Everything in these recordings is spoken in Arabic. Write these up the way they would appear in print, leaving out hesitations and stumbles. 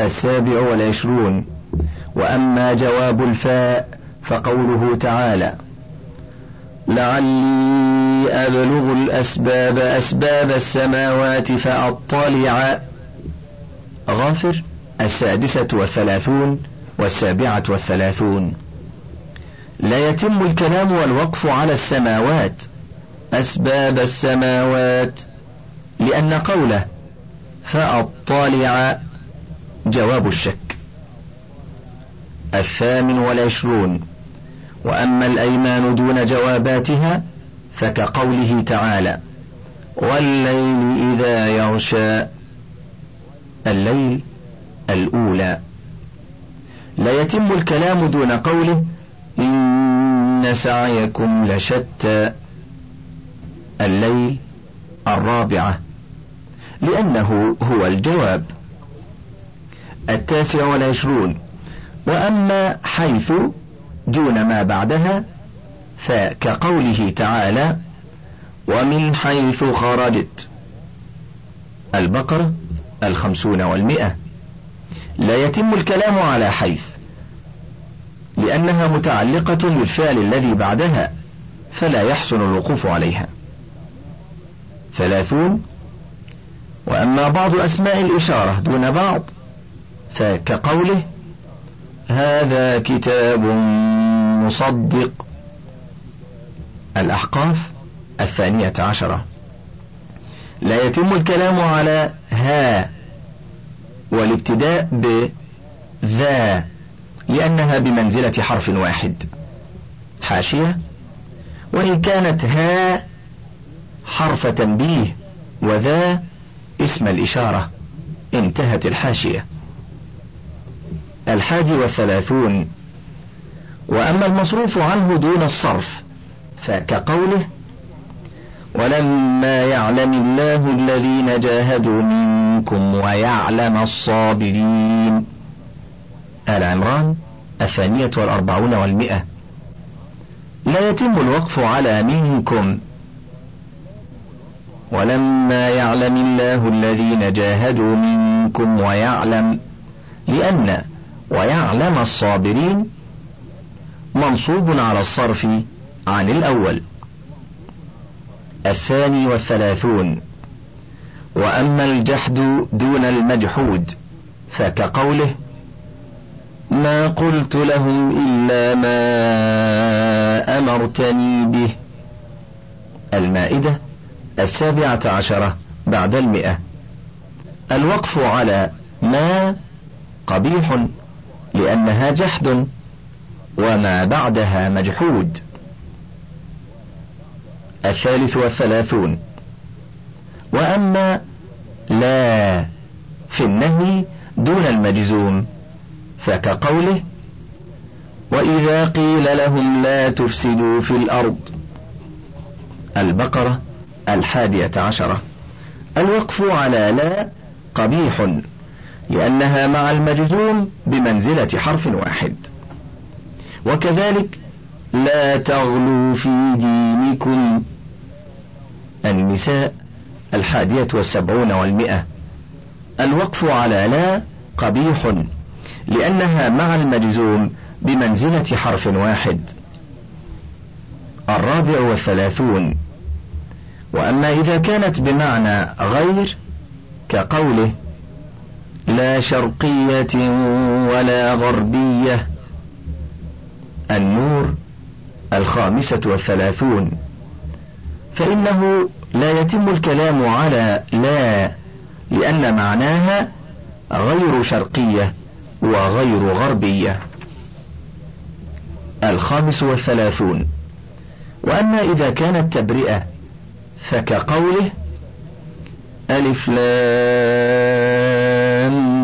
والعشرون. وأما جواب الفاء فقوله تعالى: لعلي أبلغ الأسباب أسباب السماوات فأطلع. غافر 36 و37. لا يتم الكلام والوقف على السماوات أسباب السماوات، لأن قوله فأطلع جواب الشك. 28. وأما الأيمان دون جواباتها فكقوله تعالى: والليل إذا يغشى. الليل الأولى. لا يتم الكلام دون قوله إن سعيكم لشتى. الليل الرابعة، لأنه هو الجواب. 29. وأما حيث دون ما بعدها فكقوله تعالى: ومن حيث خرجت. البقرة 50 و100. لا يتم الكلام على حيث، لأنها متعلقة بالفعل الذي بعدها، فلا يحسن الوقوف عليها. 30. وأما بعض أسماء الإشارة دون بعض فكقوله: هذا كتاب مصدق. الأحقاف 12. لا يتم الكلام على ها والابتداء بذا، لأنها بمنزلة حرف واحد. حاشية: وإن كانت ها حرف تنبيه وذا اسم الإشارة. انتهت الحاشية. 31. وأما المصروف عنه دون الصرف فكقوله: ولما يعلم الله الذين جاهدوا منكم ويعلم الصابرين. آل عمران 42 و100. لا يتم الوقف على منكم. ولما يعلم الله الذين جاهدوا منكم ويعلم، لأن ويعلم الصابرين منصوب على الصرف عن الأول. 32. وأما الجحد دون المجحود فكقوله: ما قلت لهم إلا ما أمرتني به. المائدة 17 بعد 100. الوقف على ما قبيح، لأنها جحد وما بعدها مجحود. 33. وأما لا في النهي دون المجزوم فكقوله: وإذا قيل لهم لا تفسدوا في الأرض. البقرة 11. الوقف على لا قبيح، لأنها مع المجزوم بمنزلة حرف واحد. وكذلك لا تغلوا في دينكم. النساء 71 و100. الوقف على لا قبيح، لأنها مع المجزوم بمنزلة حرف واحد. 34. وأما إذا كانت بمعنى غير كقوله: لا شرقية ولا غربية. النور 35. فإنه لا يتم الكلام على لا، لأن معناها غير شرقية وغير غربية. 35. وأما إذا كانت تبرئة فكقوله: ألف لام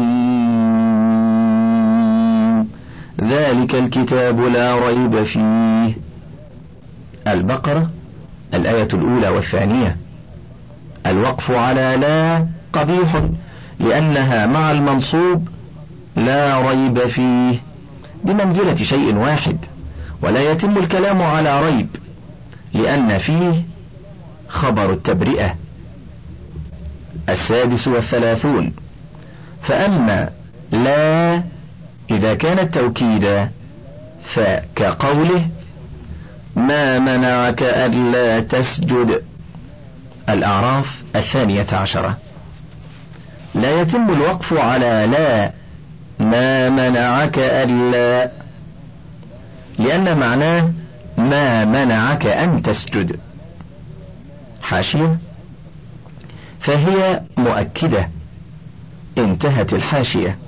ذلك الكتاب لا ريب فيه. البقرة 1 و2. الوقف على لا قبيح، لأنها مع المنصوب لا ريب فيه بمنزلة شيء واحد، ولا يتم الكلام على ريب، لأن فيه خبر التبرئة. 36. فأما لا إذا كانت توكيدا فكقوله ما منعك ألا تسجد. الأعراف 12. لا يتم الوقف على لا ما منعك ألا، لأن معناه ما منعك أن تسجد. حاشية: فهي مؤكدة. انتهت الحاشية.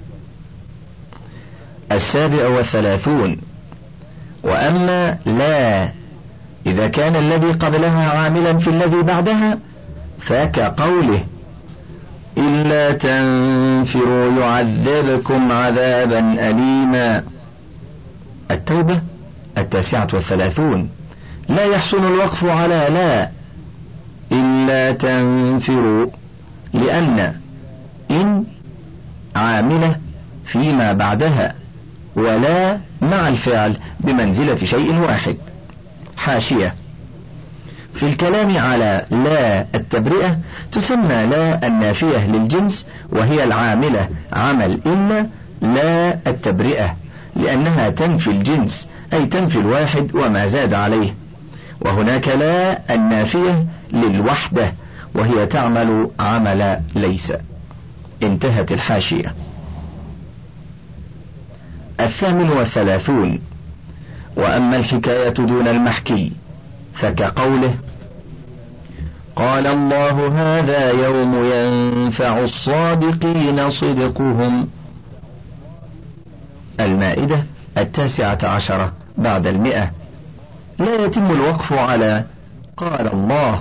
37. وأما لا إذا كان الذي قبلها عاملا في الذي بعدها فكقوله إلا تنفروا يعذبكم عذابا أليما. التوبة 39. لا يحسن الوقف على لا إلا تنفروا، لأن إن عاملة فيما بعدها، ولا مع الفعل بمنزلة شيء واحد. حاشية: في الكلام على لا التبرئة تسمى لا النافية للجنس، وهي العاملة عمل إلا لا التبرئة، لأنها تنفي الجنس أي تنفي الواحد وما زاد عليه. وهناك لا النافية للوحدة، وهي تعمل عمل ليس. انتهت الحاشية. 38. وأما الحكاية دون المحكي فكقوله قال الله هذا يوم ينفع الصادقين صدقهم. المائدة 19 بعد 100. لا يتم الوقف على قال الله.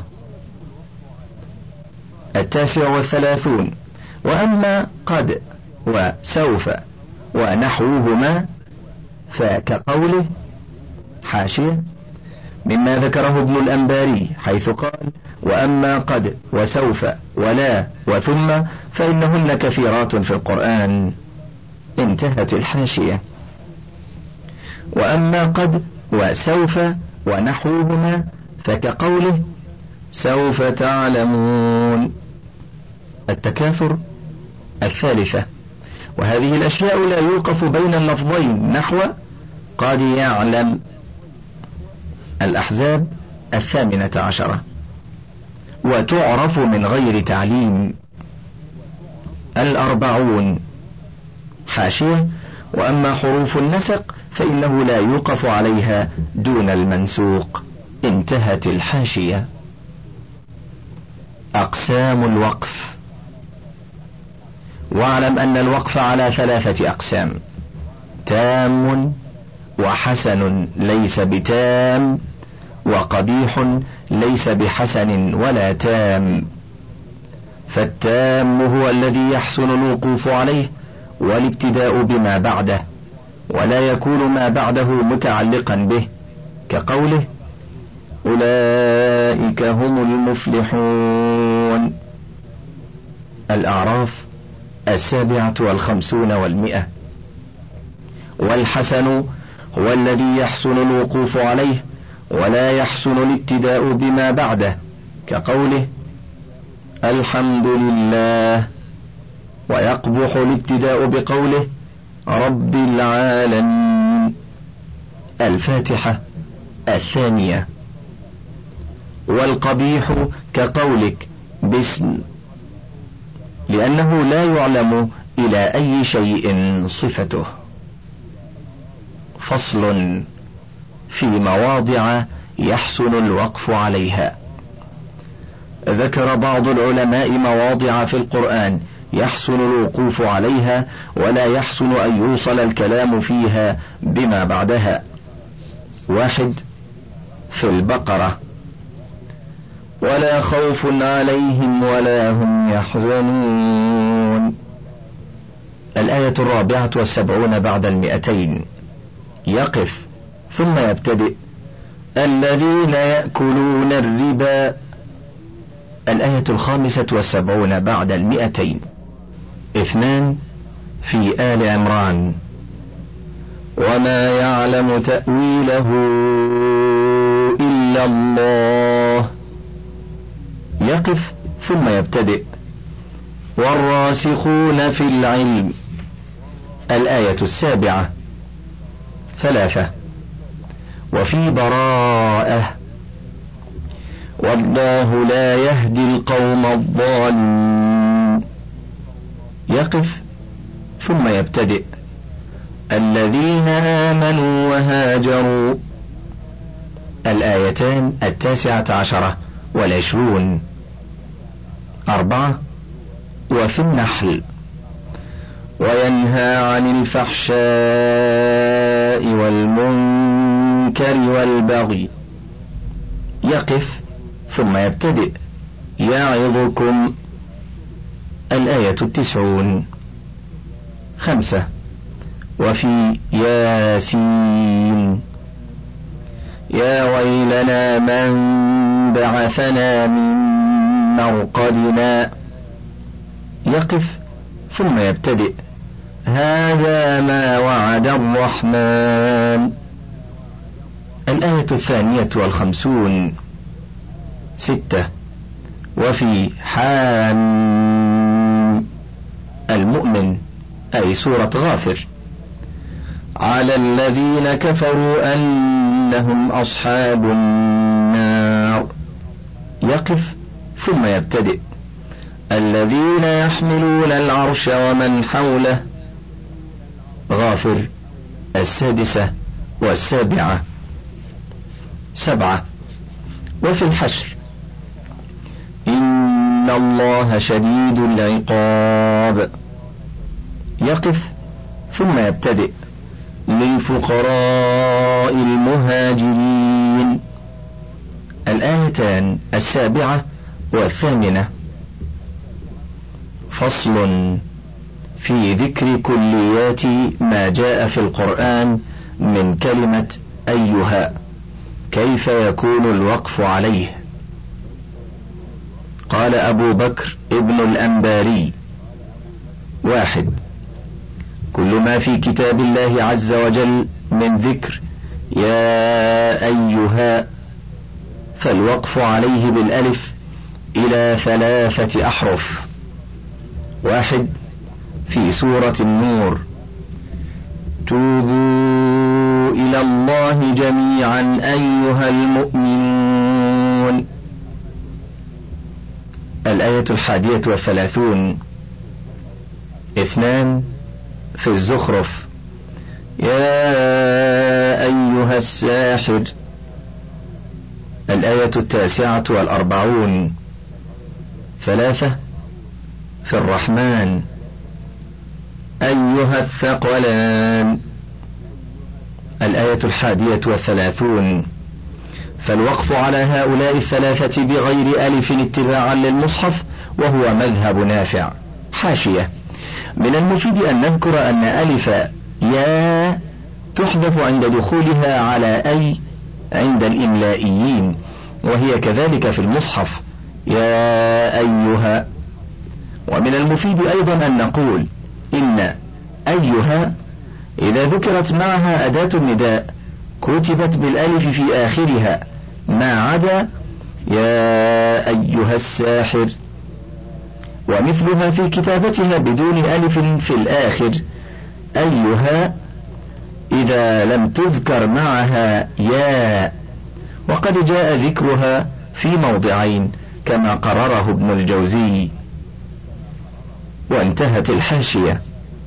39. وأما قد وسوف ونحوهما فكقوله. حاشية: مما ذكره ابن الأنباري حيث قال وأما قد وسوف ولا وثم فإنهن كثيرات في القرآن. انتهت الحاشية. وأما قد وسوف ونحوهما فكقوله سوف تعلمون. التكاثر 3. وهذه الأشياء لا يوقف بين اللفظين نحو قد يعلم. الأحزاب 18. وتعرف من غير تعليم. 40. حاشية: وأما حروف النسق فإنه لا يوقف عليها دون المنسوق. انتهت الحاشية. أقسام الوقف. واعلم أن الوقف على 3 أقسام: تام، وحسن ليس بتام، وقبيح ليس بحسن ولا تام. فالتام هو الذي يحسن الوقوف عليه والابتداء بما بعده، ولا يكون ما بعده متعلقا به، كقوله أولئك هم المفلحون. الأعراف 57 و100. والحسن هو الذي يحسن الوقوف عليه ولا يحسن الابتداء بما بعده، كقوله الحمد لله. ويقبح الابتداء بقوله رب العالمين. الفاتحة 2. والقبيح كقولك باسم، لأنه لا يعلم إلى أي شيء صفته. فصل في مواضع يحسن الوقف عليها. ذكر بعض العلماء مواضع في القرآن يحسن الوقوف عليها ولا يحسن أن يوصل الكلام فيها بما بعدها. 1. في البقرة ولا خوف عليهم ولا هم يحزنون. الآية 74 بعد 200. يقف ثم يبتدئ الذين يأكلون الربا. الآية 75 بعد 200. 2. في آل عمران وما يعلم تأويله إلا الله. يقف ثم يبتدئ والراسخون في العلم. الآية 7 3. وفي براءة والله لا يهدي القوم الظالمين. يقف ثم يبتدئ الذين آمنوا وهاجروا. الآيتان 19 و20. 4. وفي النحل وينهى عن الفحشاء والمنكر والبغي. يقف ثم يبتدئ يعظكم. الآية 90. 5. وفي ياسين يا ويلنا من بعثنا من مرقدنا. يقف ثم يبتدئ هذا ما وعد الرحمن. الآية 52. 6. وفي حام المؤمن أي سورة غافر على الذين كفروا أنهم أصحاب النار. يقف ثم يبتدئ الذين يحملون العرش ومن حوله. غافر 6 و7. 7. وفي الحشر إن الله شديد العقاب. يقف ثم يبتدئ للفقراء المهاجرين. الآيتان 7 و8. فصل في ذكر كليات ما جاء في القرآن من كلمة أيها، كيف يكون الوقف عليه. قال أبو بكر ابن الأنباري: 1. كل ما في كتاب الله عز وجل من ذكر يا أيها فالوقف عليه بالألف إلى 3 أحرف. 1. في سورة النور: توبوا إلى الله جميعا أيها المؤمنون. الآية 31. 2. في الزخرف: يا أيها الساحر. الآية 49 و40. 3. في الرحمن: أيها الثقلان. الآية 31. فالوقف على هؤلاء 3 بغير ألف اتباعا للمصحف وهو مذهب نافع. حاشية: من المفيد أن نذكر أن ألف يا تحذف عند دخولها على أي عند الإملائيين، وهي كذلك في المصحف يا أيها. ومن المفيد أيضا أن نقول إن أيها إذا ذكرت معها أداة النداء كتبت بالألف في آخرها ما عدا يا أيها الساحر، ومثلها في كتابتها بدون ألف في الآخر أيها إذا لم تذكر معها يا، وقد جاء ذكرها في موضعين كما قرره ابن الجوزي. وانتهت الحاشية.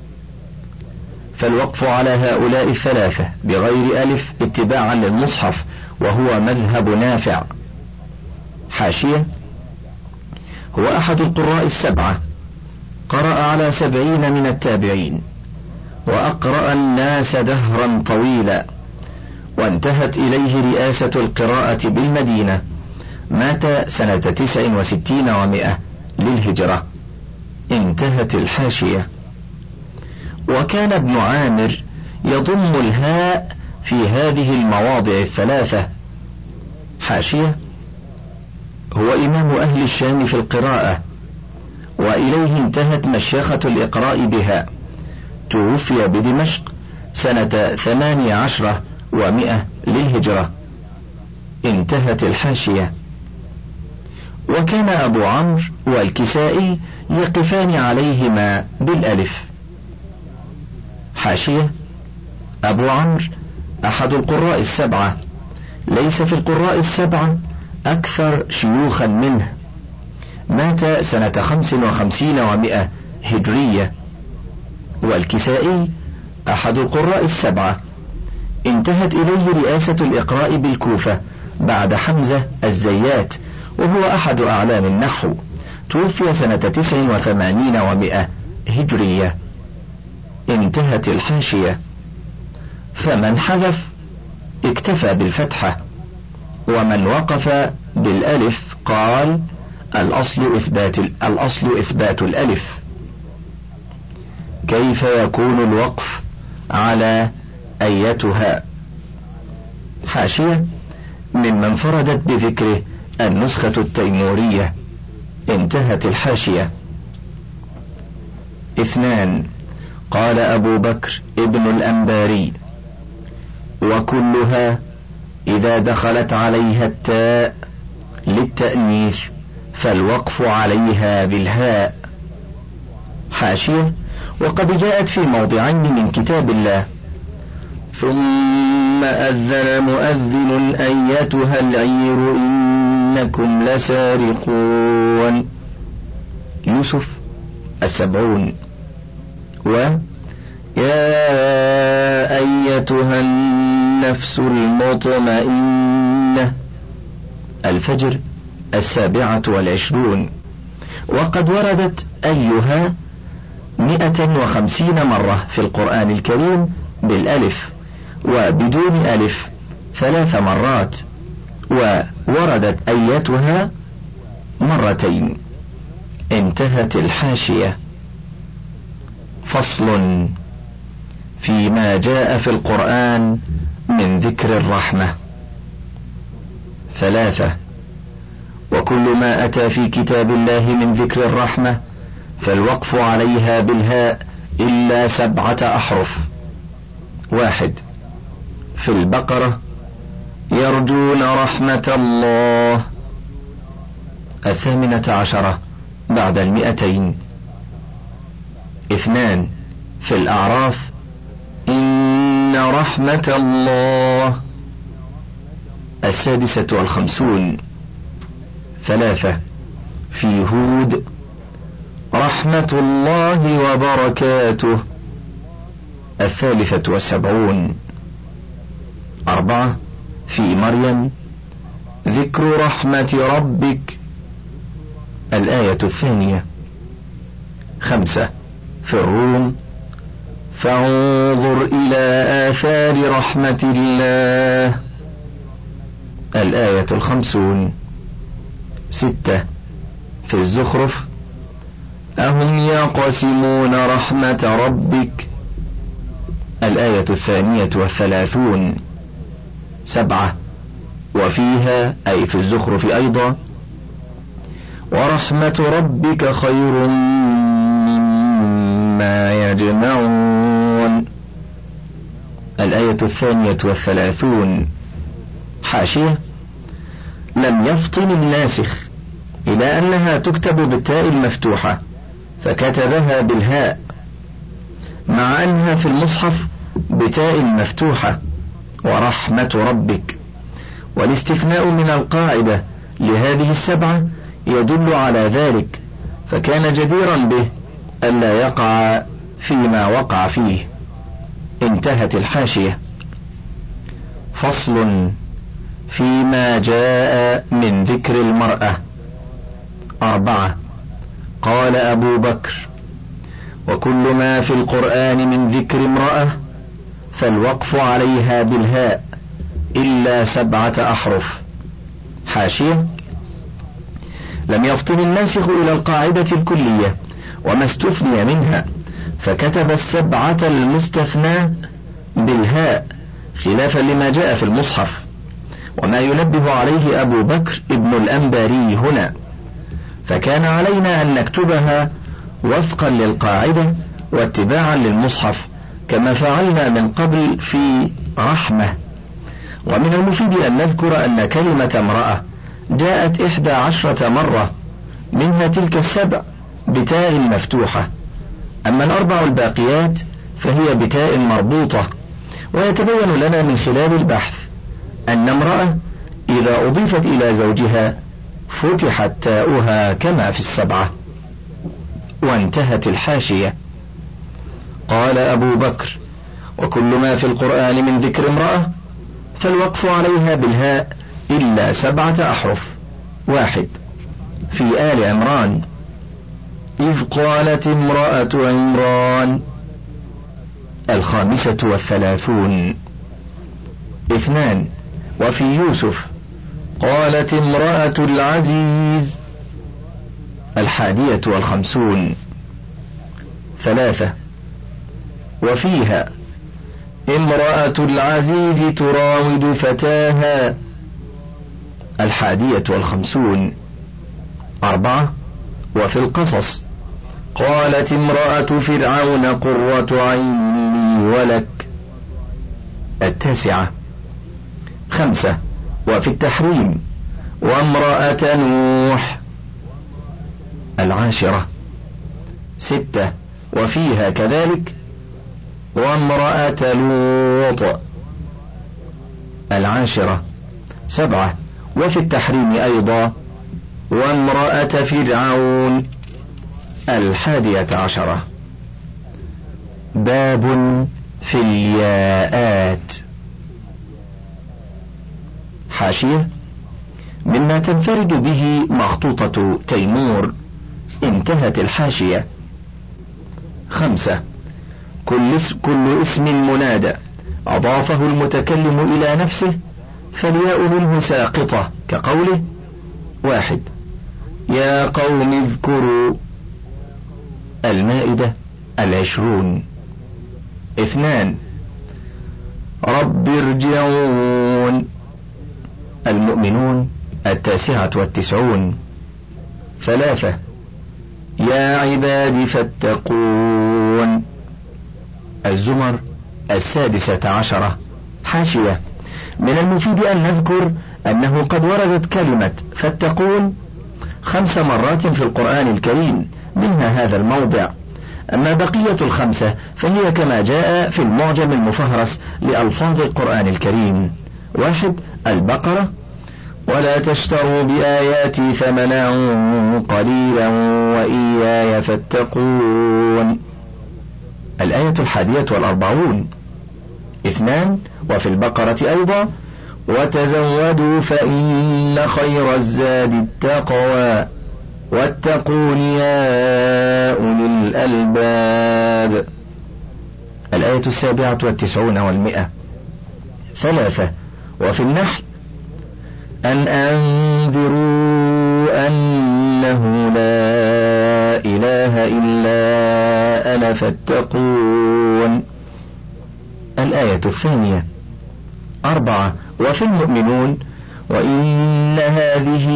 فالوقف على هؤلاء 3 بغير ألف اتباعا للمصحف وهو مذهب نافع. حاشية: هو أحد القراء 7، قرأ على 70 من التابعين، وأقرأ الناس دهرا طويلا، وانتهت إليه رئاسة القراءة بالمدينة. مات سنة 69 و100 للهجرة. انتهت الحاشية. وكان ابن عامر يضم الهاء في هذه المواضع 3. حاشية: هو إمام أهل الشام في القراءة، وإليه انتهت مشيخة الإقراء بها. توفي بدمشق سنة 18 و100 للهجرة. انتهت الحاشية. وكان أبو عمرو والكسائي يقفان عليهما بالألف. حاشية: أبو عمرو أحد القراء السبعة، ليس في القراء السبعة أكثر شيوخا منه، مات سنة 55 و100 هجرية. والكسائي أحد القراء السبعة، انتهت إليه رئاسة الإقراء بالكوفة بعد حمزة الزيات، وهو أحد أعلام النحو، توفي سنة 89 و100 هجرية. انتهت الحاشية. فمن حذف اكتفى بالفتحة، ومن وقف بالألف قال الأصل إثبات الألف. كيف يكون الوقف على أيتها؟ حاشية: ممن انفردت بذكره النسخة التيمورية. انتهت الحاشية. 2. قال أبو بكر ابن الأنباري: وكلها إذا دخلت عليها التاء للتأنيث فالوقف عليها بالهاء. حاشية: وقد جاءت في موضعين من كتاب الله: ثم أذن مؤذن أيتها العير إنكم لسارقون، يوسف 70. ويا أيتها النفس المطمئنة، الفجر 27. وقد وردت أيها 150 مرة في القرآن الكريم بالألف، وبدون ألف 3 مرات، ووردت أيتها 2 مرة. انتهت الحاشية. فصل فيما جاء في القرآن من ذكر الرحمة. 3. وكل ما أتى في كتاب الله من ذكر الرحمة فالوقف عليها بالهاء إلا 7 أحرف. 1. في البقرة: يرجون رحمة الله، 18 بعد 200. 2. في الأعراف: إن رحمة الله، 56. 3. في هود: رحمة الله وبركاته، 73. 4. في مريم: ذكر رحمة ربك، الآية 2. 5. في الروم: فانظر إلى آثار رحمة الله، الآية 50. 6. في الزخرف: أهم يقسمون رحمة ربك، الآية 32. 7. وفيها أي في الزخرف أيضا: ورحمة ربك خير مما يجمعون، الآية 32. حاشية: لم يفطن الناسخ إلى أنها تكتب بالتاء المفتوحة فكتبها بالهاء، مع أنها في المصحف بتاء مفتوحة ورحمة ربك. والاستثناء من القاعدة لهذه 7 يدل على ذلك، فكان جديرا به ألا يقع فيما وقع فيه. انتهت الحاشية. فصل فيما جاء من ذكر المرأة. 4. قال أبو بكر: وكل ما في القرآن من ذكر امرأة فالوقف عليها بالهاء إلا 7 أحرف. حاشية: لم يفطن الناسخ إلى القاعدة الكلية وما استثني منها، فكتب 7 المستثنى بالهاء خلافا لما جاء في المصحف، وما ينبه عليه أبو بكر ابن الأنباري هنا، فكان علينا أن نكتبها وفقا للقاعدة واتباعا للمصحف كما فعلنا من قبل في رحمة. ومن المفيد أن نذكر أن كلمة امرأة جاءت 11 مرة، منها تلك 7 بتاء مفتوحة، أما 4 الباقيات فهي بتاء مربوطة. ويتبين لنا من خلال البحث أن امرأة إذا أضيفت إلى زوجها فتحت تاؤها كما في السبعة. وانتهت الحاشية. قال أبو بكر: وكل ما في القرآن من ذكر امرأة فالوقف عليها بالهاء إلا 7 أحرف. 1. في آل عمران: إذ قالت امرأة عمران. 35. 2. وفي يوسف: قالت امرأة العزيز. 51. 3. وفيها: امرأة العزيز تراود فتاها. 51. 4. وفي القصص: قالت امرأة فرعون قرة عين لي ولك. 9. 5. وفي التحريم: وامرأة نوح. 10. 6. وفيها كذلك: وامرأة لوط. 10. 7. وفي التحريم أيضا: وامرأة فرعون. 11. باب في الياءات. حاشية: مما تنفرد به مخطوطة تيمور. انتهت الحاشية. 5. كل اسم منادى أضافه المتكلم إلى نفسه فالياء منه ساقطة، كقوله: 1. يا قوم اذكروا. المائدة 20. 2. رب ارجعون. المؤمنون 99. 3. يا عباد فاتقون. الزمر 16. حاشية: من المفيد أن نذكر أنه قد وردت كلمة فاتقون 5 مرات في القرآن الكريم، منها هذا الموضع. أما بقية 5 فهي كما جاء في المعجم المفهرس لألفاظ القرآن الكريم. 1. البقرة: ولا تشتروا بآياتي ثمنا قليلا وإياي فاتقون. الآية 41. 2. وفي البقرة أيضا: وتزودوا فإن خير الزاد التقوى واتقون يا أولي الألباب. الآية 97 و100. 3. وفي النحل: أن أنذروا أنه لا إله إلا أنا فاتقون. الآية 2. 4. وفي المؤمنون: وإن هذه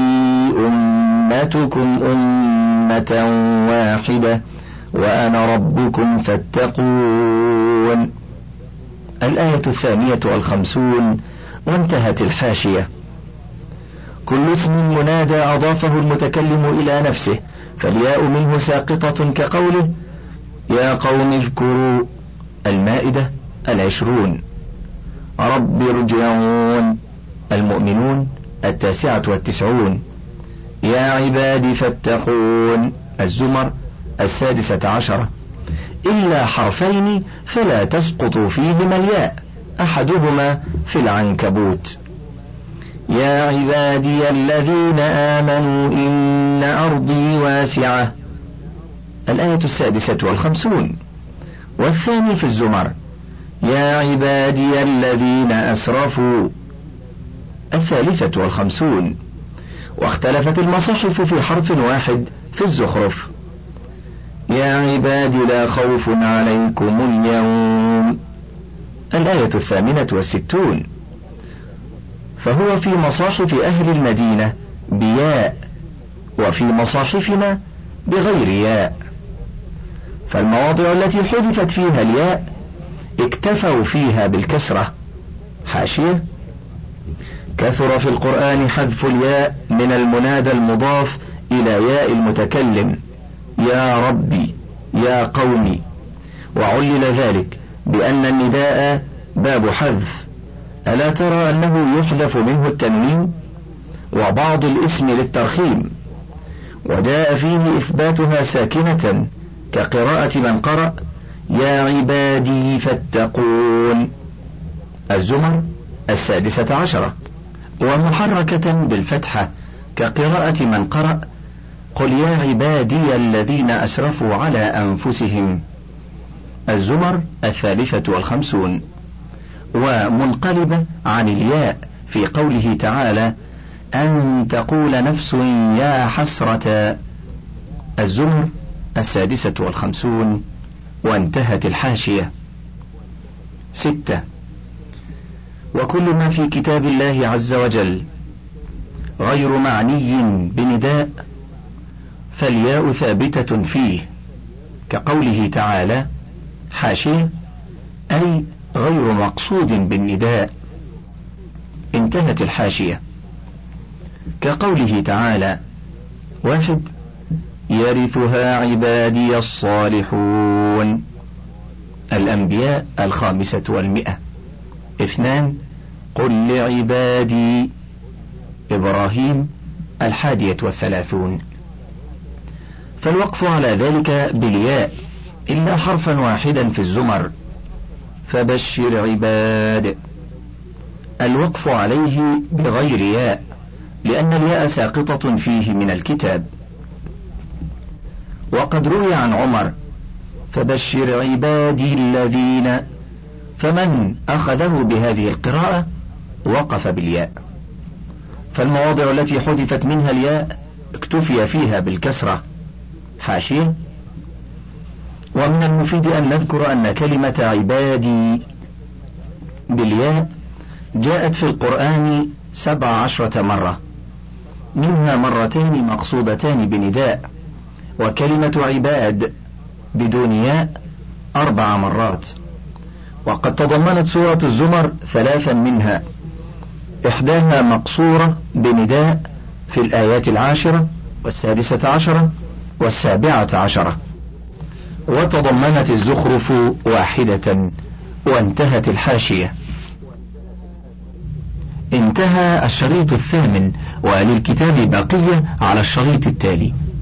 أمتكم أمة واحدة وأنا ربكم فاتقون. الآية 52. وانتهت الحاشية. كل اسم منادى أضافه المتكلم إلى نفسه فالياء منه ساقطة، كقوله: يا قوم اذكروا. المائدة 20. رب ارجعون. المؤمنون 99. يا عبادي فاتقون. الزمر 16. إلا حرفين فلا تسقط فيهما الياء، أحدهما في العنكبوت: يا عبادي الذين آمنوا إن أرضي واسعة. الآية 56. والثاني في الزمر: يا عبادي الذين أسرفوا. 53. واختلفت المصاحف في حرف واحد في الزخرف: يا عبادي لا خوف عليكم اليوم. الآية 68. فهو في مصاحف أهل المدينة بياء، وفي مصاحفنا بغير ياء. فالمواضع التي حذفت فيها الياء اكتفوا فيها بالكسرة. حاشية: كثر في القرآن حذف الياء من المنادى المضاف إلى ياء المتكلم: يا ربي، يا قومي. وعلل ذلك بأن النداء باب حذف، ألا ترى أنه يحذف منه التنوين وبعض الاسم للترخيم، وجاء فيه إثباتها ساكنة كقراءة من قرأ يا عبادي فاتقون. الزمر 16، ومحركة بالفتحة كقراءة من قرأ قل يا عبادي الذين أسرفوا على أنفسهم. الزمر 53، ومنقلبة عن الياء في قوله تعالى أن تقول نفس يا حسرة. الزمر 56، وانتهت الحاشية. 6. وكل ما في كتاب الله عز وجل غير معني بنداء فالياء ثابتة فيه، كقوله تعالى حاشية أي غير مقصود بالنداء، انتهت الحاشية. كقوله تعالى 1 يرثها عبادي الصالحون، الأنبياء 500. 2 قل لعبادي، إبراهيم 31. فالوقف على ذلك بالياء إلا حرفا واحدا في الزمر فبشر عباد، الوقف عليه بغير ياء لأن الياء ساقطة فيه من الكتاب. وقد روي عن عمر فبشر عبادي الذين، فمن أخذه بهذه القراءة وقف بالياء. فالمواضع التي حذفت منها الياء اكتفي فيها بالكسرة. حاشية. ومن المفيد أن نذكر أن كلمة عبادي بالياء جاءت في القرآن 17 مرة، منها 2 مقصودتان بنداء، وكلمة عباد بدون ياء 4 مرات. وقد تضمنت سورة الزمر 3 منها، إحداها مقصورة بنداء في الآيات 10 و16 و17، وتضمنت الزخرف 1، وانتهت الحاشية. انتهى الشريط 8، وللكتاب بقية على الشريط التالي.